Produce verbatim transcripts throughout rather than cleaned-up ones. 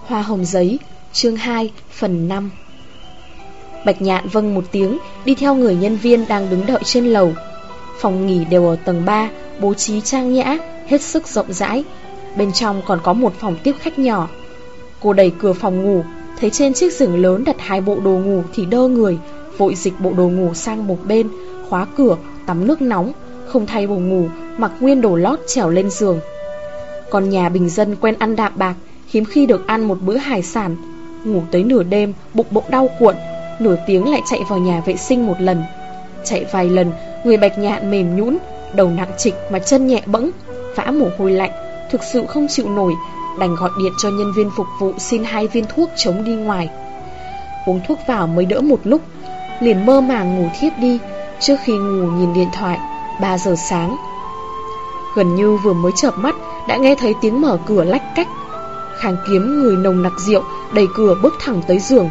Hoa hồng giấy, chương hai, phần năm. Bạch Nhạn vâng một tiếng, đi theo người nhân viên đang đứng đợi trên lầu. Phòng nghỉ đều ở tầng ba, bố trí trang nhã, hết sức rộng rãi. Bên trong còn có một phòng tiếp khách nhỏ. Cô đẩy cửa phòng ngủ, thấy trên chiếc giường lớn đặt hai bộ đồ ngủ thì đơ người, vội dịch bộ đồ ngủ sang một bên, khóa cửa, tắm nước nóng, không thay bộ ngủ, mặc nguyên đồ lót trèo lên giường. Con nhà bình dân quen ăn đạm bạc, hiếm khi được ăn một bữa hải sản. Ngủ tới nửa đêm, bụng bụng đau cuộn, nửa tiếng lại chạy vào nhà vệ sinh một lần. Chạy vài lần, người Bạch Nhạn mềm nhũn, đầu nặng trịch mà chân nhẹ bẫng, vã mồ hôi lạnh, thực sự không chịu nổi, đành gọi điện cho nhân viên phục vụ xin hai viên thuốc chống đi ngoài. Uống thuốc vào mới đỡ một lúc, liền mơ màng ngủ thiếp đi. Trước khi ngủ nhìn điện thoại, ba giờ sáng. Gần như vừa mới chợp mắt đã nghe thấy tiếng mở cửa lách cách. Khang Kiếm người nồng nặc rượu đẩy cửa bước thẳng tới giường.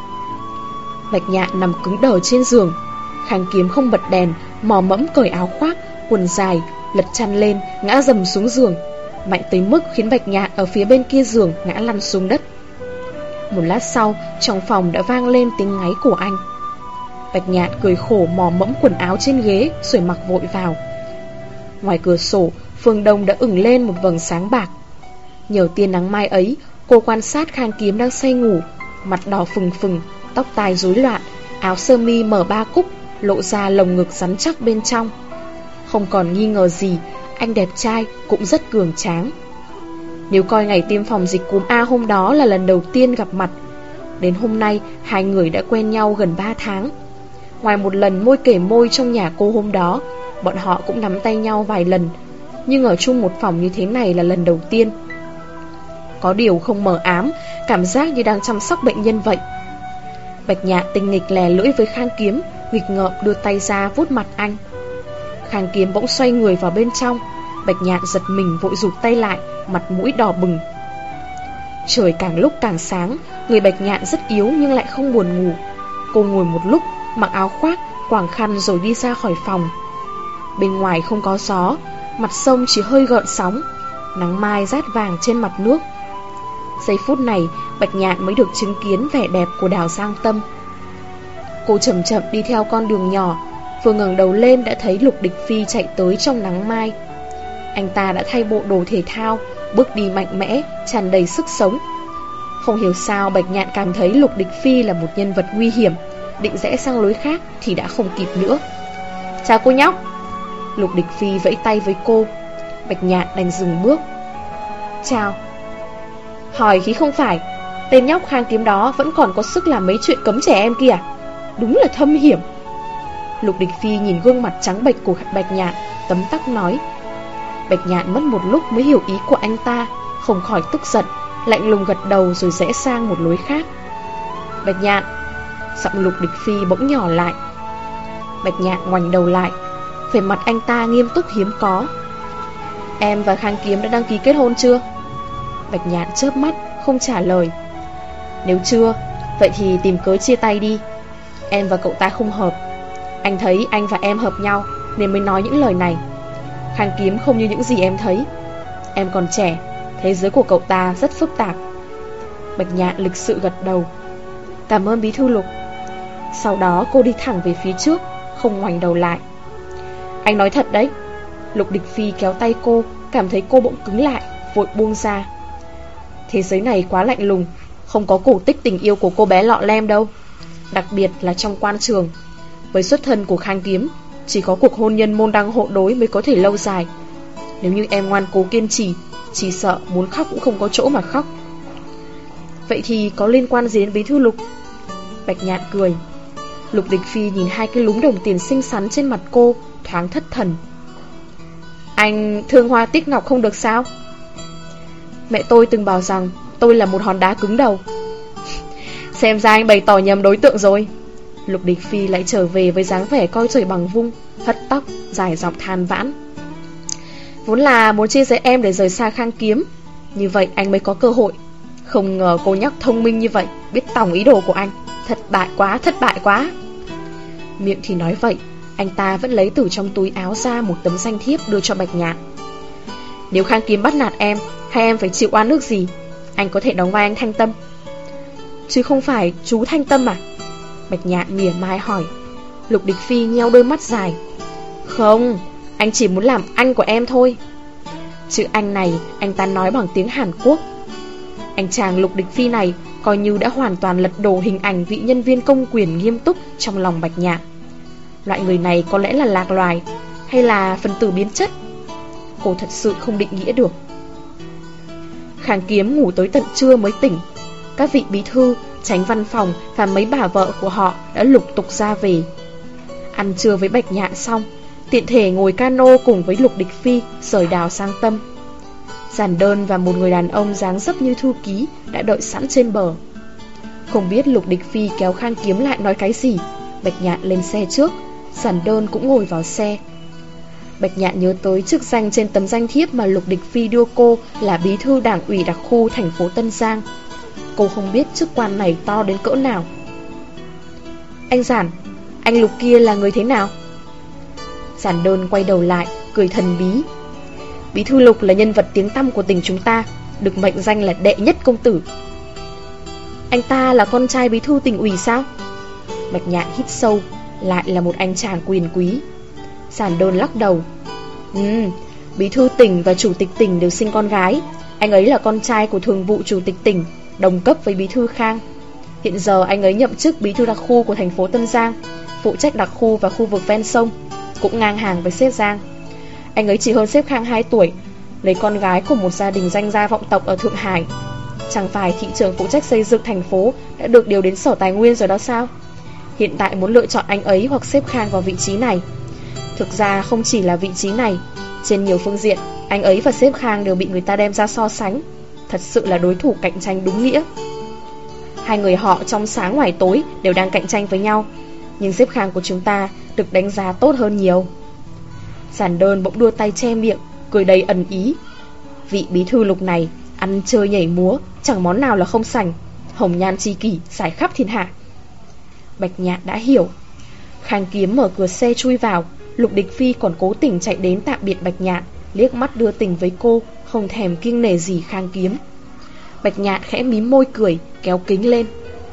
Bạch Nhạn nằm cứng đờ trên giường. Khang Kiếm không bật đèn, mò mẫm cởi áo khoác, quần dài, lật chăn lên, ngã dầm xuống giường, mạnh tới mức khiến Bạch Nhạn ở phía bên kia giường ngã lăn xuống đất. Một lát sau, trong phòng đã vang lên tiếng ngáy của anh. Bạch Nhạn cười khổ mò mẫm quần áo trên ghế rồi mặc vội vào. Ngoài cửa sổ, phương đông đã ửng lên một vầng sáng bạc. Nhờ tia nắng mai ấy, cô quan sát Khang Kiếm đang say ngủ, mặt đỏ phừng phừng, tóc tai rối loạn, áo sơ mi mở ba cúc, lộ ra lồng ngực rắn chắc bên trong. Không còn nghi ngờ gì, anh đẹp trai cũng rất cường tráng. Nếu coi ngày tiêm phòng dịch cúm A hôm đó là lần đầu tiên gặp mặt, đến hôm nay hai người đã quen nhau gần ba tháng. Ngoài một lần môi kể môi trong nhà cô hôm đó, bọn họ cũng nắm tay nhau vài lần, nhưng ở chung một phòng như thế này là lần đầu tiên. Có điều không mờ ám, cảm giác như đang chăm sóc bệnh nhân vậy. Bạch Nhạn tinh nghịch lè lưỡi với Khang Kiếm, nghịch ngợm đưa tay ra vuốt mặt anh. Khang Kiếm bỗng xoay người vào bên trong. Bạch Nhạn giật mình vội rụt tay lại, mặt mũi đỏ bừng. Trời càng lúc càng sáng, người Bạch Nhạn rất yếu nhưng lại không buồn ngủ. Cô ngồi một lúc, mặc áo khoác, quàng khăn rồi đi ra khỏi phòng. Bên ngoài không có gió, mặt sông chỉ hơi gợn sóng, nắng mai rát vàng trên mặt nước. Giây phút này, Bạch Nhạn mới được chứng kiến vẻ đẹp của đảo Giang Tâm. Cô chậm chậm đi theo con đường nhỏ, vừa ngẩng đầu lên đã thấy Lục Địch Phi chạy tới trong nắng mai. Anh ta đã thay bộ đồ thể thao, bước đi mạnh mẽ, tràn đầy sức sống. Không hiểu sao Bạch Nhạn cảm thấy Lục Địch Phi là một nhân vật nguy hiểm, định rẽ sang lối khác thì đã không kịp nữa. Chào cô nhóc. Lục Địch Phi vẫy tay với cô. Bạch Nhạn đành dừng bước. Chào. Hỏi khí không phải, tên nhóc Khang Kiếm đó vẫn còn có sức làm mấy chuyện cấm trẻ em kìa. Đúng là thâm hiểm. Lục Địch Phi nhìn gương mặt trắng bệch của Bạch Nhạn, tấm tắc nói. Bạch Nhạn mất một lúc mới hiểu ý của anh ta, không khỏi tức giận, lạnh lùng gật đầu rồi rẽ sang một lối khác. Bạch Nhạn. Giọng Lục Địch Phi bỗng nhỏ lại. Bạch Nhạn ngoảnh đầu lại, vẻ mặt anh ta nghiêm túc hiếm có. Em và Khang Kiếm đã đăng ký kết hôn chưa? Bạch Nhạn chớp mắt, không trả lời. Nếu chưa, vậy thì tìm cớ chia tay đi. Em và cậu ta không hợp. Anh thấy anh và em hợp nhau nên mới nói những lời này. Khang Kiếm không như những gì em thấy. Em còn trẻ, thế giới của cậu ta rất phức tạp. Bạch Nhạn lịch sự gật đầu. Cảm ơn bí thư Lục. Sau đó cô đi thẳng về phía trước, không ngoảnh đầu lại. Anh nói thật đấy. Lục Địch Phi kéo tay cô, cảm thấy cô bỗng cứng lại, vội buông ra. Thế giới này quá lạnh lùng, không có cổ tích tình yêu của cô bé lọ lem đâu. Đặc biệt là trong quan trường. Với xuất thân của Khang Kiếm, chỉ có cuộc hôn nhân môn đăng hộ đối mới có thể lâu dài. Nếu như em ngoan cố kiên trì, chỉ sợ muốn khóc cũng không có chỗ mà khóc. Vậy thì có liên quan gì đến bí thư Lục? Bạch Nhạn cười. Lục Địch Phi nhìn hai cái lúm đồng tiền xinh xắn trên mặt cô, thoáng thất thần. Anh thương hoa tiếc ngọc không được sao? Mẹ tôi từng bảo rằng tôi là một hòn đá cứng đầu. Xem ra anh bày tỏ nhầm đối tượng rồi. Lục Địch Phi lại trở về với dáng vẻ coi trời bằng vung, hất tóc, dài giọng than vãn. Vốn là muốn chia rẽ em để rời xa Khang Kiếm, như vậy anh mới có cơ hội. Không ngờ cô nhóc thông minh như vậy, biết tòng ý đồ của anh. Thất bại quá, thất bại quá. Miệng thì nói vậy, anh ta vẫn lấy từ trong túi áo ra một tấm danh thiếp đưa cho Bạch Nhạn. Nếu Khang Kiếm bắt nạt em, hay em phải chịu oan ức gì, anh có thể đóng vai anh Thanh Tâm. Chứ không phải chú Thanh Tâm à? Bạch Nhạn mỉa mai hỏi. Lục Địch Phi nheo đôi mắt dài. Không, anh chỉ muốn làm anh của em thôi. Chữ anh này anh ta nói bằng tiếng Hàn Quốc. Anh chàng Lục Địch Phi này coi như đã hoàn toàn lật đổ hình ảnh vị nhân viên công quyền nghiêm túc trong lòng Bạch Nhạn. Loại người này có lẽ là lạc loài, hay là phần tử biến chất? Cô thật sự không định nghĩa được. Khang Kiếm ngủ tới tận trưa mới tỉnh. Các vị bí thư, chánh văn phòng và mấy bà vợ của họ đã lục tục ra về. Ăn trưa với Bạch Nhạn xong, tiện thể ngồi cano cùng với Lục Địch Phi rời đảo sang Tâm. Giản Đơn và một người đàn ông dáng dấp như thư ký đã đợi sẵn trên bờ. Không biết Lục Địch Phi kéo Khang Kiếm lại nói cái gì, Bạch Nhạn lên xe trước, Giản Đơn cũng ngồi vào xe. Bạch Nhạn nhớ tới chức danh trên tấm danh thiếp mà Lục Địch Phi đưa cô là bí thư đảng ủy đặc khu thành phố Tân Giang. Cô không biết chức quan này to đến cỡ nào. Anh Giản, anh Lục kia là người thế nào? Giản Đơn quay đầu lại, cười thần bí. Bí thư Lục là nhân vật tiếng tăm của tỉnh chúng ta, được mệnh danh là đệ nhất công tử. Anh ta là con trai bí thư tỉnh ủy sao? Bạch Nhạn hít sâu, lại là một anh chàng quyền quý. Giản Đơn lắc đầu. Ừ, bí thư tỉnh và chủ tịch tỉnh đều sinh con gái. Anh ấy là con trai của thường vụ chủ tịch tỉnh, đồng cấp với bí thư Khang. Hiện giờ anh ấy nhậm chức bí thư đặc khu của thành phố Tân Giang, phụ trách đặc khu và khu vực ven sông, cũng ngang hàng với sếp Giang. Anh ấy chỉ hơn sếp Khang hai tuổi, lấy con gái của một gia đình danh gia vọng tộc ở Thượng Hải. Chẳng phải thị trưởng phụ trách xây dựng thành phố đã được điều đến Sở Tài nguyên rồi đó sao? Hiện tại muốn lựa chọn anh ấy hoặc sếp Khang vào vị trí này. Thực ra không chỉ là vị trí này, trên nhiều phương diện, anh ấy và sếp Khang đều bị người ta đem ra so sánh. Thật sự là đối thủ cạnh tranh đúng nghĩa. Hai người họ trong sáng ngoài tối đều đang cạnh tranh với nhau, nhưng sếp Khang của chúng ta được đánh giá tốt hơn nhiều. Giản Đơn bỗng đưa tay che miệng, cười đầy ẩn ý. Vị bí thư Lục này ăn chơi nhảy múa, chẳng món nào là không sành, hồng nhan tri kỷ rải khắp thiên hạ. Bạch Nhạn đã hiểu. Khang Kiếm mở cửa xe chui vào. Lục Địch Phi còn cố tình chạy đến tạm biệt Bạch Nhạn, liếc mắt đưa tình với cô, không thèm kiêng nể gì Khang Kiếm. Bạch Nhạn khẽ mím môi cười, kéo kính lên.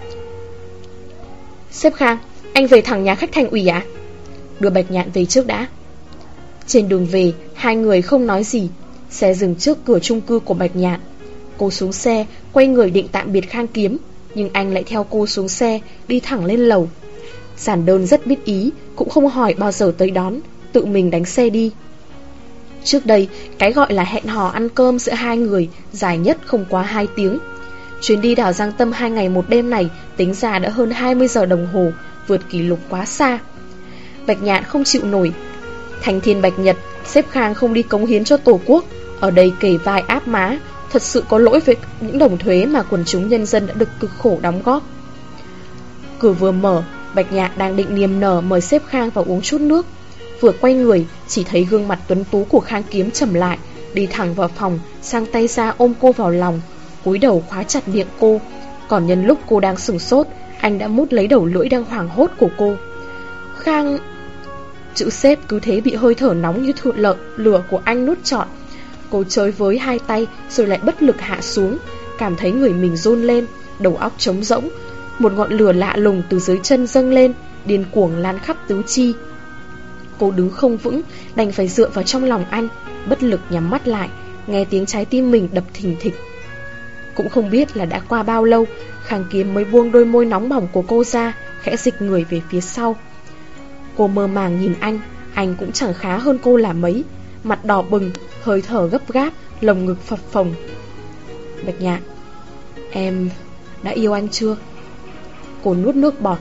Sếp Khang, anh về thẳng nhà khách thành ủy à? Đưa Bạch Nhạn về trước đã. Trên đường về, hai người không nói gì. Xe dừng trước cửa chung cư của Bạch Nhạn. Cô xuống xe, quay người định tạm biệt Khang Kiếm, nhưng anh lại theo cô xuống xe, đi thẳng lên lầu. Giản Đơn rất biết ý, cũng không hỏi bao giờ tới đón, tự mình đánh xe đi. Trước đây, cái gọi là hẹn hò ăn cơm giữa hai người dài nhất không quá hai tiếng. Chuyến đi đảo Giang Tâm hai ngày một đêm này tính ra đã hơn hai mươi giờ đồng hồ, vượt kỷ lục quá xa. Bạch Nhạn không chịu nổi. Thành thiên bạch nhật, sếp Khang không đi cống hiến cho Tổ quốc, ở đây kề vai áp má, thật sự có lỗi với những đồng thuế mà quần chúng nhân dân đã được cực khổ đóng góp. Cửa vừa mở, Bạch Nhạn đang định niềm nở mời sếp Khang vào uống chút nước. Vừa quay người, chỉ thấy gương mặt tuấn tú của Khang Kiếm trầm lại, đi thẳng vào phòng, sang tay ra ôm cô vào lòng, cúi đầu khóa chặt miệng cô. Còn nhân lúc cô đang sửng sốt, anh đã mút lấy đầu lưỡi đang hoảng hốt của cô. Khang... Chữ sếp cứ thế bị hơi thở nóng như thụ lợn lửa của anh nuốt trọn. Cô chơi với hai tay rồi lại bất lực hạ xuống, cảm thấy người mình run lên, đầu óc trống rỗng. Một ngọn lửa lạ lùng từ dưới chân dâng lên, điên cuồng lan khắp tứ chi. Cô đứng không vững, đành phải dựa vào trong lòng anh, bất lực nhắm mắt lại, nghe tiếng trái tim mình đập thình thịch. Cũng không biết là đã qua bao lâu, Khang Kiếm mới buông đôi môi nóng bỏng của cô ra, khẽ dịch người về phía sau. Cô mơ màng nhìn anh, anh cũng chẳng khá hơn cô là mấy, mặt đỏ bừng, hơi thở gấp gáp, lồng ngực phập phồng. Bạch Nhạn, em đã yêu anh chưa? Cô nuốt nước bọt.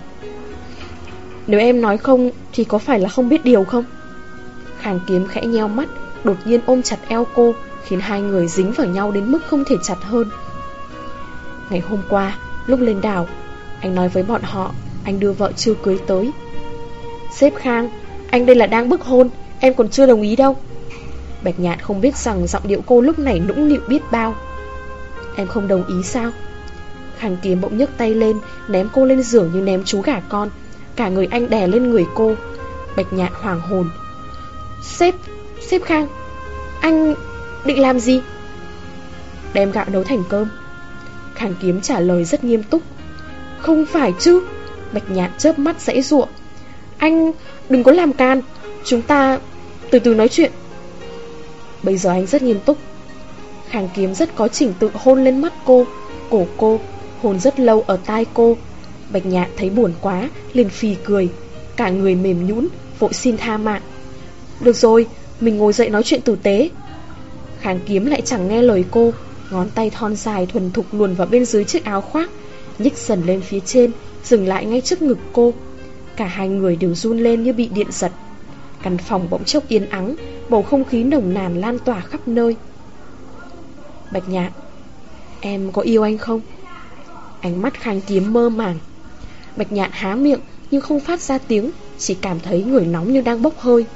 Nếu em nói không thì có phải là không biết điều không? Khang Kiếm khẽ nheo mắt, đột nhiên ôm chặt eo cô, khiến hai người dính vào nhau đến mức không thể chặt hơn. Ngày hôm qua, lúc lên đảo, anh nói với bọn họ anh đưa vợ chưa cưới tới. Sếp Khang, anh đây là đang bức hôn, em còn chưa đồng ý đâu. Bạch Nhạn không biết rằng giọng điệu cô lúc này nũng nịu biết bao. Em không đồng ý sao? Khang Kiếm bỗng nhấc tay lên, ném cô lên giường như ném chú gà con. Cả người anh đè lên người cô. Bạch Nhạn hoảng hồn. Sếp, sếp Khang, anh định làm gì? Đem gạo nấu thành cơm. Khang Kiếm trả lời rất nghiêm túc. Không phải chứ? Bạch Nhạn chớp mắt giãy giụa. Anh đừng có làm can, chúng ta từ từ nói chuyện. Bây giờ anh rất nghiêm túc. Khang Kiếm rất có trình tự hôn lên mắt cô, cổ cô, hôn rất lâu ở tai cô. Bạch Nhạn thấy buồn quá, liền phì cười, cả người mềm nhũn, vội xin tha mạng. Được rồi, mình ngồi dậy nói chuyện tử tế. Khang Kiếm lại chẳng nghe lời cô, ngón tay thon dài thuần thục luồn vào bên dưới chiếc áo khoác, nhích dần lên phía trên, dừng lại ngay trước ngực cô. Cả hai người đều run lên như bị điện giật. Căn phòng bỗng chốc yên ắng, bầu không khí nồng nàn lan tỏa khắp nơi. Bạch Nhạn, em có yêu anh không? Ánh mắt Khang Kiếm mơ màng. Bạch Nhạn há miệng nhưng không phát ra tiếng, chỉ cảm thấy người nóng như đang bốc hơi.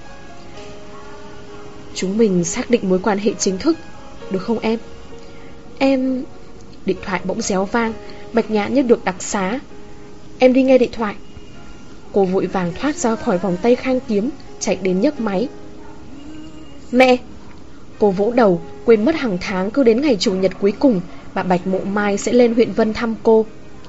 Chúng mình xác định mối quan hệ chính thức, được không em? Em... Điện thoại bỗng réo vang. Bạch Nhạn như được đặc xá. Em đi nghe điện thoại. Cô vội vàng thoát ra khỏi vòng tay Khang Kiếm, chạy đến nhấc máy. Mẹ! Cô vỗ đầu, quên mất hàng tháng cứ đến ngày chủ nhật cuối cùng bà Bạch Mộ Mai sẽ lên huyện Vân thăm cô.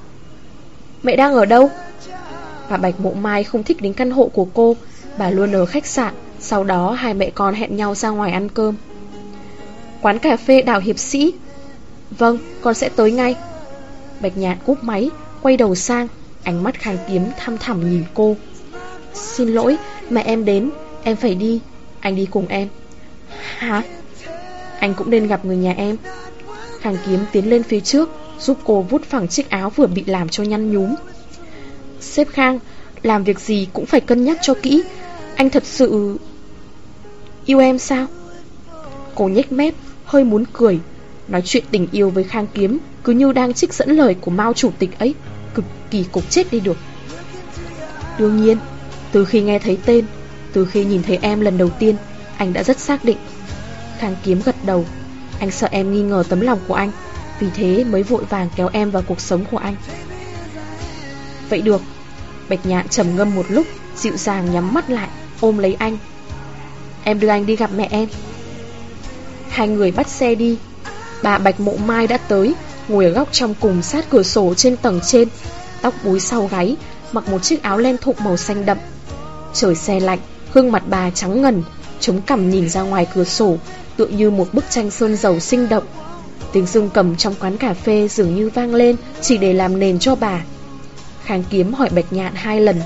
Mẹ đang ở đâu? Bà Bạch Mộ Mai không thích đến căn hộ của cô, bà luôn ở khách sạn. Sau đó hai mẹ con hẹn nhau ra ngoài ăn cơm. Quán cà phê Đào Hiệp Sĩ. Vâng, con sẽ tới ngay. Bạch Nhạn cúp máy, quay đầu sang. Ánh mắt Khang Kiếm thăm thẳm nhìn cô. Xin lỗi, mẹ em đến, em phải đi. Anh đi cùng em. Hả? Anh cũng nên gặp người nhà em. Khang Kiếm tiến lên phía trước, giúp cô vút phẳng chiếc áo vừa bị làm cho nhăn nhúm. Sếp Khang, làm việc gì cũng phải cân nhắc cho kỹ. Anh thật sự... yêu em sao? Cô nhếch mép, hơi muốn cười. Nói chuyện tình yêu với Khang Kiếm cứ như đang trích dẫn lời của Mao chủ tịch ấy, cực kỳ cục chết đi được. Đương nhiên, từ khi nghe thấy tên, từ khi nhìn thấy em lần đầu tiên, anh đã rất xác định. Khang Kiếm gật đầu. Anh sợ em nghi ngờ tấm lòng của anh, vì thế mới vội vàng kéo em vào cuộc sống của anh. Vậy được. Bạch Nhạn trầm ngâm một lúc, dịu dàng nhắm mắt lại, ôm lấy anh. Em đưa anh đi gặp mẹ em. Hai người bắt xe đi. Bà Bạch Mộ Mai đã tới, ngồi ở góc trong cùng sát cửa sổ trên tầng trên, tóc búi sau gáy, mặc một chiếc áo len thụng màu xanh đậm. Trời se lạnh, gương mặt bà trắng ngần, chống cằm nhìn ra ngoài cửa sổ, tựa như một bức tranh sơn dầu sinh động. Tiếng dương cầm trong quán cà phê dường như vang lên chỉ để làm nền cho bà. Khang Kiếm hỏi Bạch Nhạn hai lần.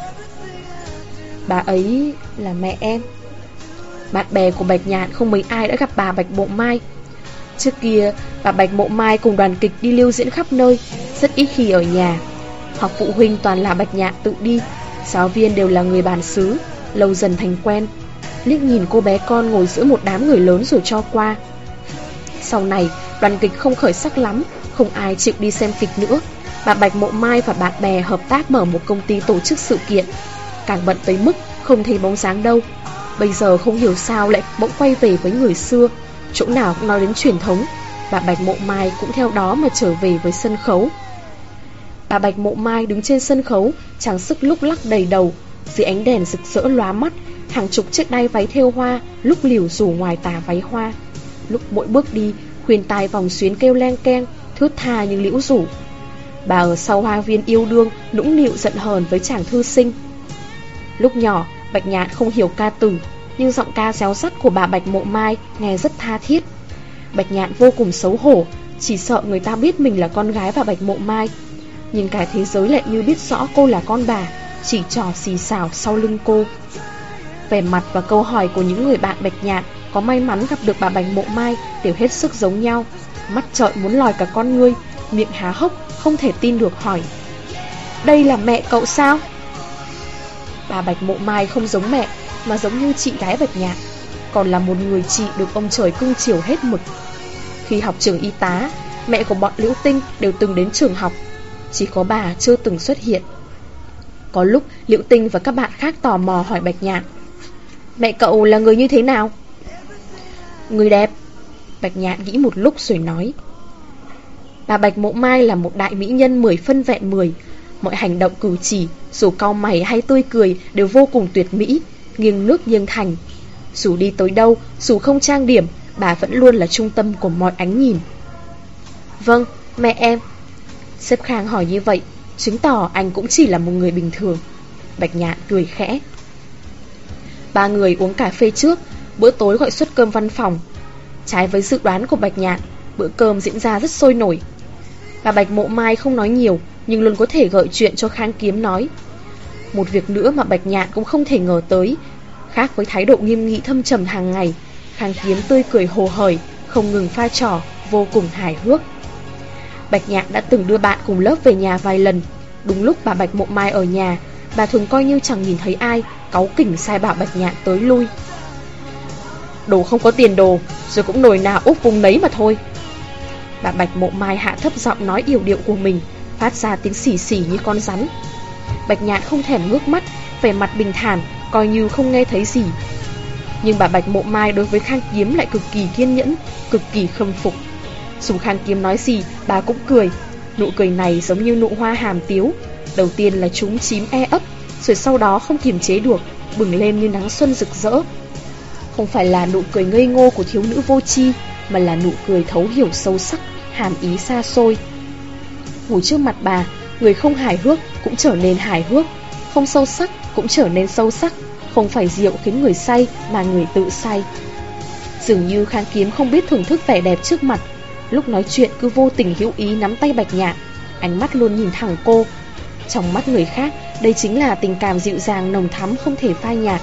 Bà ấy là mẹ em. Bạn bè của Bạch Nhạn không mấy ai đã gặp bà Bạch Mộ Mai. Trước kia, bà Bạch Mộ Mai cùng đoàn kịch đi lưu diễn khắp nơi, rất ít khi ở nhà. Học phụ huynh toàn là Bạch Nhạn tự đi, giáo viên đều là người bản xứ, lâu dần thành quen. Liếc nhìn cô bé con ngồi giữa một đám người lớn rồi cho qua. Sau này, đoàn kịch không khởi sắc lắm, không ai chịu đi xem kịch nữa. Bà Bạch Mộ Mai và bạn bè hợp tác mở một công ty tổ chức sự kiện. Càng bận tới mức không thấy bóng dáng đâu. Bây giờ không hiểu sao lại bỗng quay về với người xưa. Chỗ nào cũng nói đến truyền thống. Bà Bạch Mộ Mai cũng theo đó mà trở về với sân khấu. Bà Bạch Mộ Mai đứng trên sân khấu, trang sức lúc lắc đầy đầu. Dưới ánh đèn rực rỡ lóa mắt, hàng chục chiếc đai váy thêu hoa lúc liều rủ ngoài tà váy hoa. Lúc mỗi bước đi, khuyên tai vòng xuyến kêu leng keng, thướt tha như liễu rủ. Bà ở sau hoa viên yêu đương, nũng nịu giận hờn với chàng thư sinh. Lúc nhỏ, Bạch Nhạn không hiểu ca từ, nhưng giọng ca réo rắt của bà Bạch Mộ Mai nghe rất tha thiết. Bạch Nhạn vô cùng xấu hổ, chỉ sợ người ta biết mình là con gái bà Bạch Mộ Mai. Nhưng cả thế giới lại như biết rõ cô là con bà, chỉ trò xì xào sau lưng cô. Vẻ mặt và câu hỏi của những người bạn Bạch Nhạn có may mắn gặp được bà Bạch Mộ Mai đều hết sức giống nhau. Mắt trợn muốn lòi cả con ngươi, miệng há hốc không thể tin được hỏi: đây là mẹ cậu sao? Bà Bạch Mộ Mai không giống mẹ, mà giống như chị gái Bạch Nhạn, còn là một người chị được ông trời cưng chiều hết mực. Khi học trường y tá, mẹ của bọn Liễu Tinh đều từng đến trường học, chỉ có bà chưa từng xuất hiện. Có lúc Liễu Tinh và các bạn khác tò mò hỏi Bạch Nhạn: mẹ cậu là người như thế nào? Người đẹp. Bạch Nhạn nghĩ một lúc rồi nói: bà Bạch Mộ Mai là một đại mỹ nhân mười phân vẹn mười. Mọi hành động cử chỉ, dù cau mày hay tươi cười, đều vô cùng tuyệt mỹ, nghiêng nước nghiêng thành. Dù đi tới đâu, dù không trang điểm, bà vẫn luôn là trung tâm của mọi ánh nhìn. Vâng, mẹ em. Sếp Khang hỏi như vậy chứng tỏ anh cũng chỉ là một người bình thường. Bạch Nhạn cười khẽ. Ba người uống cà phê trước, bữa tối gọi suất cơm văn phòng. Trái với dự đoán của Bạch Nhạn, bữa cơm diễn ra rất sôi nổi. Bà Bạch Mộ Mai không nói nhiều, nhưng luôn có thể gợi chuyện cho Khang Kiếm nói. Một việc nữa mà Bạch Nhạn cũng không thể ngờ tới, khác với thái độ nghiêm nghị thâm trầm hàng ngày, Khang Kiếm tươi cười hồ hởi, không ngừng pha trò, vô cùng hài hước. Bạch Nhạn đã từng đưa bạn cùng lớp về nhà vài lần. Đúng lúc bà Bạch Mộ Mai ở nhà, bà thường coi như chẳng nhìn thấy ai, cáu kỉnh sai bảo Bạch Nhạn tới lui. Đồ không có tiền đồ, rồi cũng nồi nào úp vùng nấy mà thôi. Bà Bạch Mộ Mai hạ thấp giọng nói yểu điệu của mình, phát ra tiếng xì xì như con rắn. Bạch Nhạn không thèm ngước mắt, vẻ mặt bình thản, coi như không nghe thấy gì. Nhưng bà Bạch Mộ Mai đối với Khang Kiếm lại cực kỳ kiên nhẫn, cực kỳ khâm phục. Dù Khang Kiếm nói gì, bà cũng cười. Nụ cười này giống như nụ hoa hàm tiếu. Đầu tiên là trúng chím e ấp, rồi sau đó không kiềm chế được, bừng lên như nắng xuân rực rỡ. Không phải là nụ cười ngây ngô của thiếu nữ vô tri, mà là nụ cười thấu hiểu sâu sắc, hàm ý xa xôi. Ngồi trước mặt bà, người không hài hước cũng trở nên hài hước, không sâu sắc cũng trở nên sâu sắc. Không phải rượu khiến người say, mà người tự say. Dường như Khang Kiếm không biết thưởng thức vẻ đẹp trước mặt, lúc nói chuyện cứ vô tình hữu ý nắm tay Bạch Nhạn, ánh mắt luôn nhìn thẳng cô. Trong mắt người khác, đây chính là tình cảm dịu dàng nồng thắm không thể phai nhạt.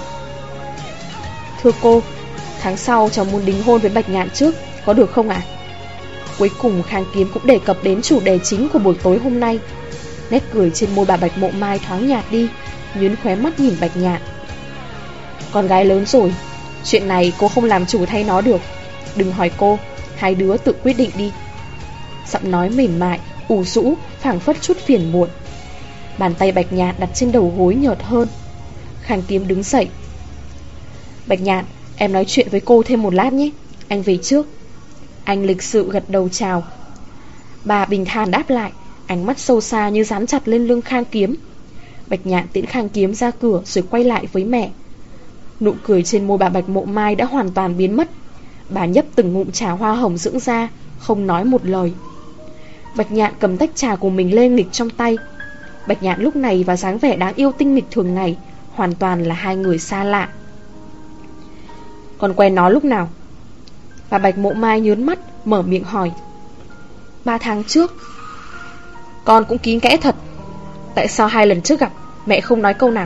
Thưa cô, tháng sau cháu muốn đính hôn với Bạch Nhạn trước, có được không ạ? Cuối cùng Khang Kiếm cũng đề cập đến chủ đề chính của buổi tối hôm nay. Nét cười trên môi bà Bạch Mộ Mai thoáng nhạt đi, nhướng khóe mắt nhìn Bạch Nhạn. Con gái lớn rồi, chuyện này cô không làm chủ thay nó được. Đừng hỏi cô, hai đứa tự quyết định đi. Giọng nói mềm mại, ủ rũ, phảng phất chút phiền muộn. Bàn tay Bạch Nhạn đặt trên đầu gối nhợt hơn. Khang Kiếm đứng dậy. Bạch Nhạn, em nói chuyện với cô thêm một lát nhé, anh về trước. Anh lịch sự gật đầu chào. Bà bình thản đáp lại, ánh mắt sâu xa như dán chặt lên lưng Khang Kiếm. Bạch Nhạn tiễn Khang Kiếm ra cửa rồi quay lại với mẹ. Nụ cười trên môi bà Bạch Mộ Mai đã hoàn toàn biến mất. Bà nhấp từng ngụm trà hoa hồng dưỡng da, không nói một lời. Bạch Nhạn cầm tách trà của mình lên nghịch trong tay. Bạch Nhạn lúc này và dáng vẻ đáng yêu tinh nghịch thường ngày hoàn toàn là hai người xa lạ. Còn quen nó lúc nào? Bà Bạch Mộ Mai nhớn mắt, mở miệng hỏi. Ba tháng trước. Con cũng kín kẽ thật. Tại sao hai lần trước gặp mẹ không nói câu nào?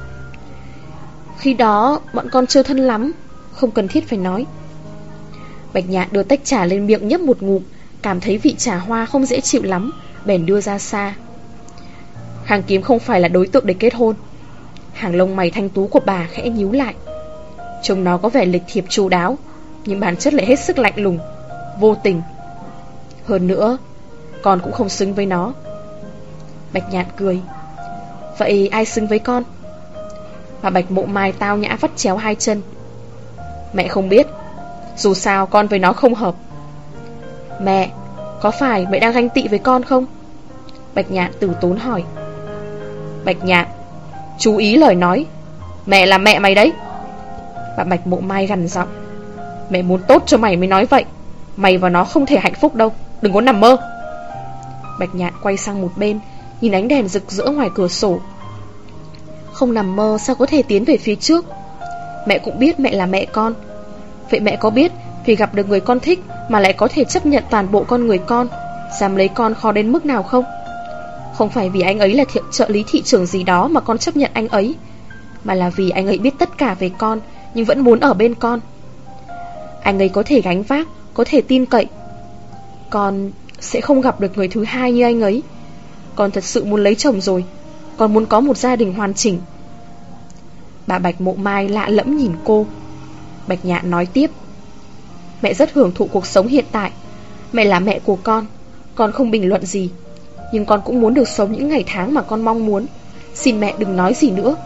Khi đó bọn con chưa thân lắm, không cần thiết phải nói. Bạch Nhạn đưa tách trà lên miệng nhấp một ngụm, cảm thấy vị trà hoa không dễ chịu lắm, bèn đưa ra xa. Khang Kiếm không phải là đối tượng để kết hôn. Hàng lông mày thanh tú của bà khẽ nhíu lại. Trông nó có vẻ lịch thiệp chu đáo, nhưng bản chất lại hết sức lạnh lùng, vô tình. Hơn nữa, con cũng không xứng với nó. Bạch Nhạn cười. Vậy ai xứng với con? Bà Bạch Mộ Mai tao nhã vắt chéo hai chân. Mẹ không biết, dù sao con với nó không hợp. Mẹ, có phải mẹ đang ganh tị với con không? Bạch Nhạn từ tốn hỏi. Bạch Nhạn, chú ý lời nói. Mẹ là mẹ mày đấy. Bà Bạch Mộ Mai gằn giọng. Mẹ muốn tốt cho mày mới nói vậy. Mày và nó không thể hạnh phúc đâu, đừng có nằm mơ. Bạch Nhạn quay sang một bên, nhìn ánh đèn rực rỡ ngoài cửa sổ. Không nằm mơ sao có thể tiến về phía trước? Mẹ cũng biết mẹ là mẹ con. Vậy mẹ có biết vì gặp được người con thích mà lại có thể chấp nhận toàn bộ con người con, dám lấy con khó đến mức nào không? Không phải vì anh ấy là thiện trợ lý thị trường gì đó mà con chấp nhận anh ấy, mà là vì anh ấy biết tất cả về con nhưng vẫn muốn ở bên con. Anh ấy có thể gánh vác, có thể tin cậy. Con sẽ không gặp được người thứ hai như anh ấy. Con thật sự muốn lấy chồng rồi. Con muốn có một gia đình hoàn chỉnh. Bà Bạch Mộ Mai lạ lẫm nhìn cô. Bạch Nhạn nói tiếp. Mẹ rất hưởng thụ cuộc sống hiện tại. Mẹ là mẹ của con, con không bình luận gì. Nhưng con cũng muốn được sống những ngày tháng mà con mong muốn. Xin mẹ đừng nói gì nữa.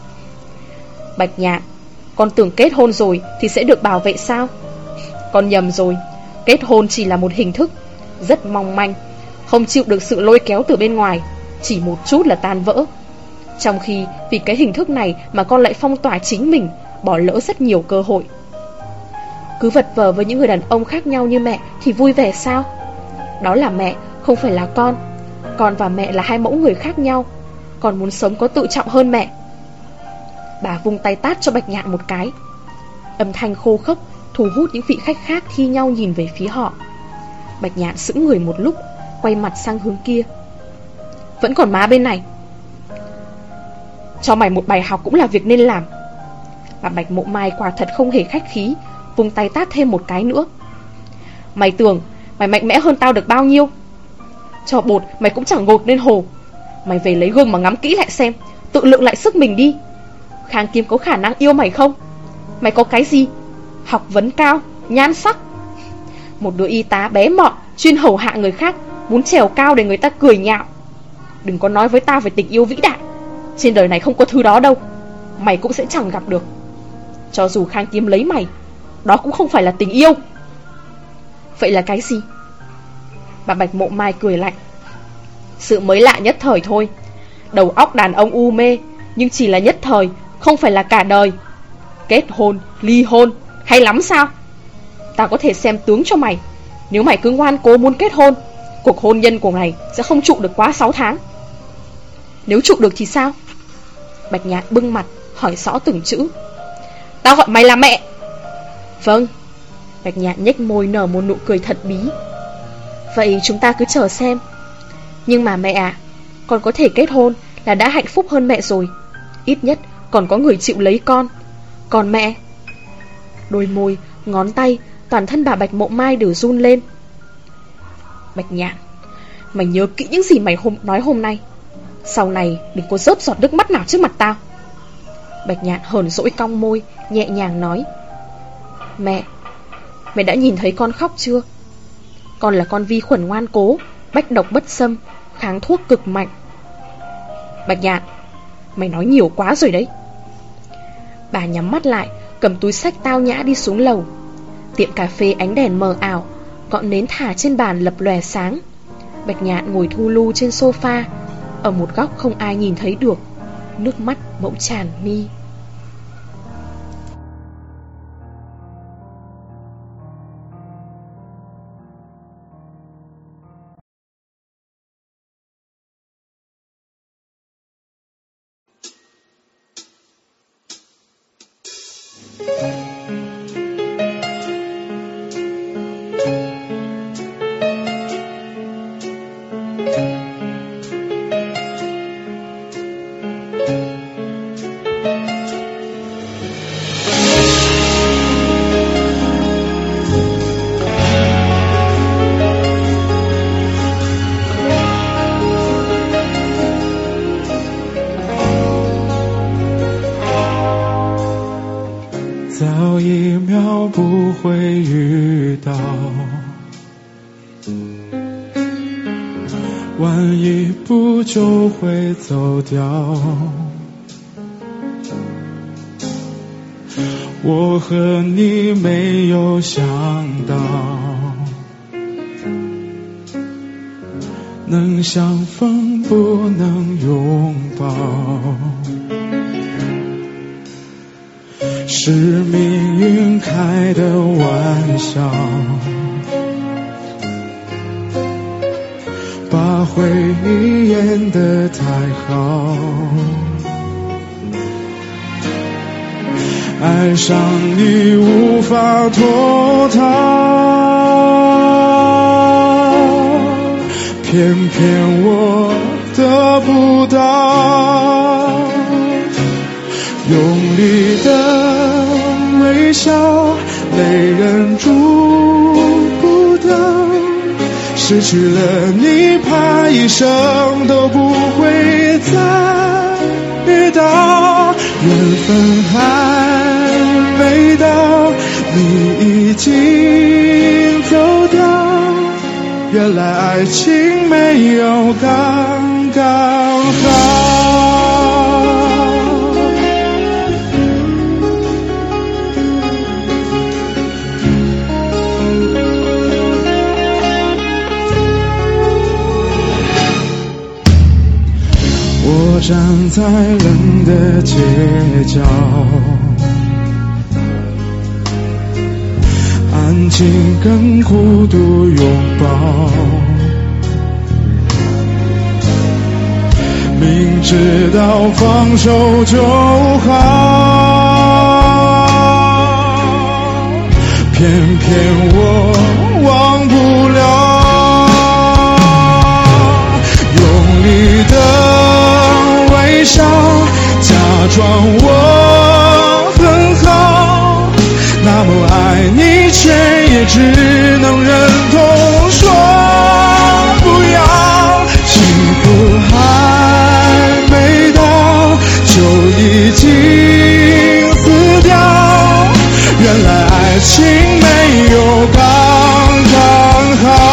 Bạch Nhạn, con tưởng kết hôn rồi thì sẽ được bảo vệ sao? Con nhầm rồi. Kết hôn chỉ là một hình thức, rất mong manh, không chịu được sự lôi kéo từ bên ngoài, chỉ một chút là tan vỡ. Trong khi vì cái hình thức này mà con lại phong tỏa chính mình, bỏ lỡ rất nhiều cơ hội. Cứ vật vờ với những người đàn ông khác nhau như mẹ thì vui vẻ sao? Đó là mẹ, không phải là con. Con và mẹ là hai mẫu người khác nhau. Con muốn sống có tự trọng hơn mẹ. Bà vung tay tát cho Bạch Nhạn một cái. Âm thanh khô khốc thu hút những vị khách khác thi nhau nhìn về phía họ. Bạch Nhạn sững người một lúc, quay mặt sang hướng kia. Vẫn còn má bên này. Cho mày một bài học cũng là việc nên làm. Bà Bạch Mộ Mai quả thật không hề khách khí, vung tay tát thêm một cái nữa. Mày tưởng mày mạnh mẽ hơn tao được bao nhiêu? Cho bột mày cũng chẳng gột lên hồ. Mày về lấy gương mà ngắm kỹ lại xem, tự lượng lại sức mình đi. Khang Kiếm có khả năng yêu mày không? Mày có cái gì? Học vấn cao, nhan sắc. Một đứa y tá bé mọn, chuyên hầu hạ người khác, muốn trèo cao để người ta cười nhạo. Đừng có nói với tao về tình yêu vĩ đại. Trên đời này không có thứ đó đâu. Mày cũng sẽ chẳng gặp được. Cho dù Khang Kiếm lấy mày, đó cũng không phải là tình yêu. Vậy là cái gì? Bà Bạch Mộ Mai cười lạnh. Sự mới lạ nhất thời thôi. Đầu óc đàn ông u mê, nhưng chỉ là nhất thời, không phải là cả đời. Kết hôn, ly hôn, hay lắm sao? Tao có thể xem tướng cho mày. Nếu mày cứ ngoan cố muốn kết hôn, cuộc hôn nhân của mày sẽ không trụ được quá sáu tháng. Nếu trụ được thì sao? Bạch Nhạn bưng mặt, hỏi rõ từng chữ. Tao gọi mày là mẹ. Vâng. Bạch Nhạn nhếch môi nở một nụ cười thật bí. Vậy chúng ta cứ chờ xem. Nhưng mà mẹ à, con có thể kết hôn là đã hạnh phúc hơn mẹ rồi. Ít nhất còn có người chịu lấy con. Còn mẹ... Đôi môi, ngón tay, toàn thân bà Bạch Mộ Mai đều run lên. Bạch Nhạn, mày nhớ kỹ những gì mày hôm, nói hôm nay. Sau này đừng có rớt giọt nước mắt nào trước mặt tao. Bạch Nhạn hờn dỗi cong môi, nhẹ nhàng nói. Mẹ, mẹ đã nhìn thấy con khóc chưa? Con là con vi khuẩn ngoan cố, bách độc bất xâm, kháng thuốc cực mạnh. Bạch Nhạn, mày nói nhiều quá rồi đấy. Bà nhắm mắt lại, cầm túi xách tao nhã đi xuống lầu. Tiệm cà phê ánh đèn mờ ảo, ngọn nến thả trên bàn lập lòe sáng. Bạch Nhạn ngồi thu lu trên sofa, ở một góc không ai nhìn thấy được. Nước mắt bỗng tràn mi. 就会走掉，我和你没有想到能相逢不能拥抱，是命运开的玩笑，把回忆演得太好，爱上你无法脱逃，偏偏我得不到，用力的微笑，泪忍住不到，失去了你，怕一生都不会再遇到，缘分还没到，你已经走掉，原来爱情没有刚刚好。我站在冷的街角，安静跟孤独拥抱， 知道放手就好，偏偏我忘不了，用力的微笑，假装我很好，那么爱你却也只能忍痛说不要，幸福还没到就已经死掉，原来爱情没有刚刚好。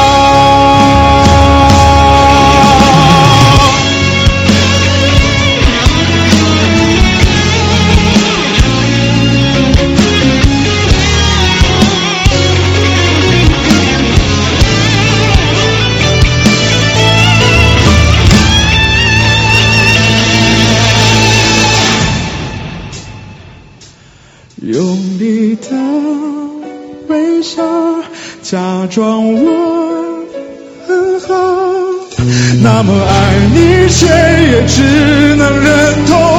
用力的微笑，假装我很好，那么爱你却也只能忍痛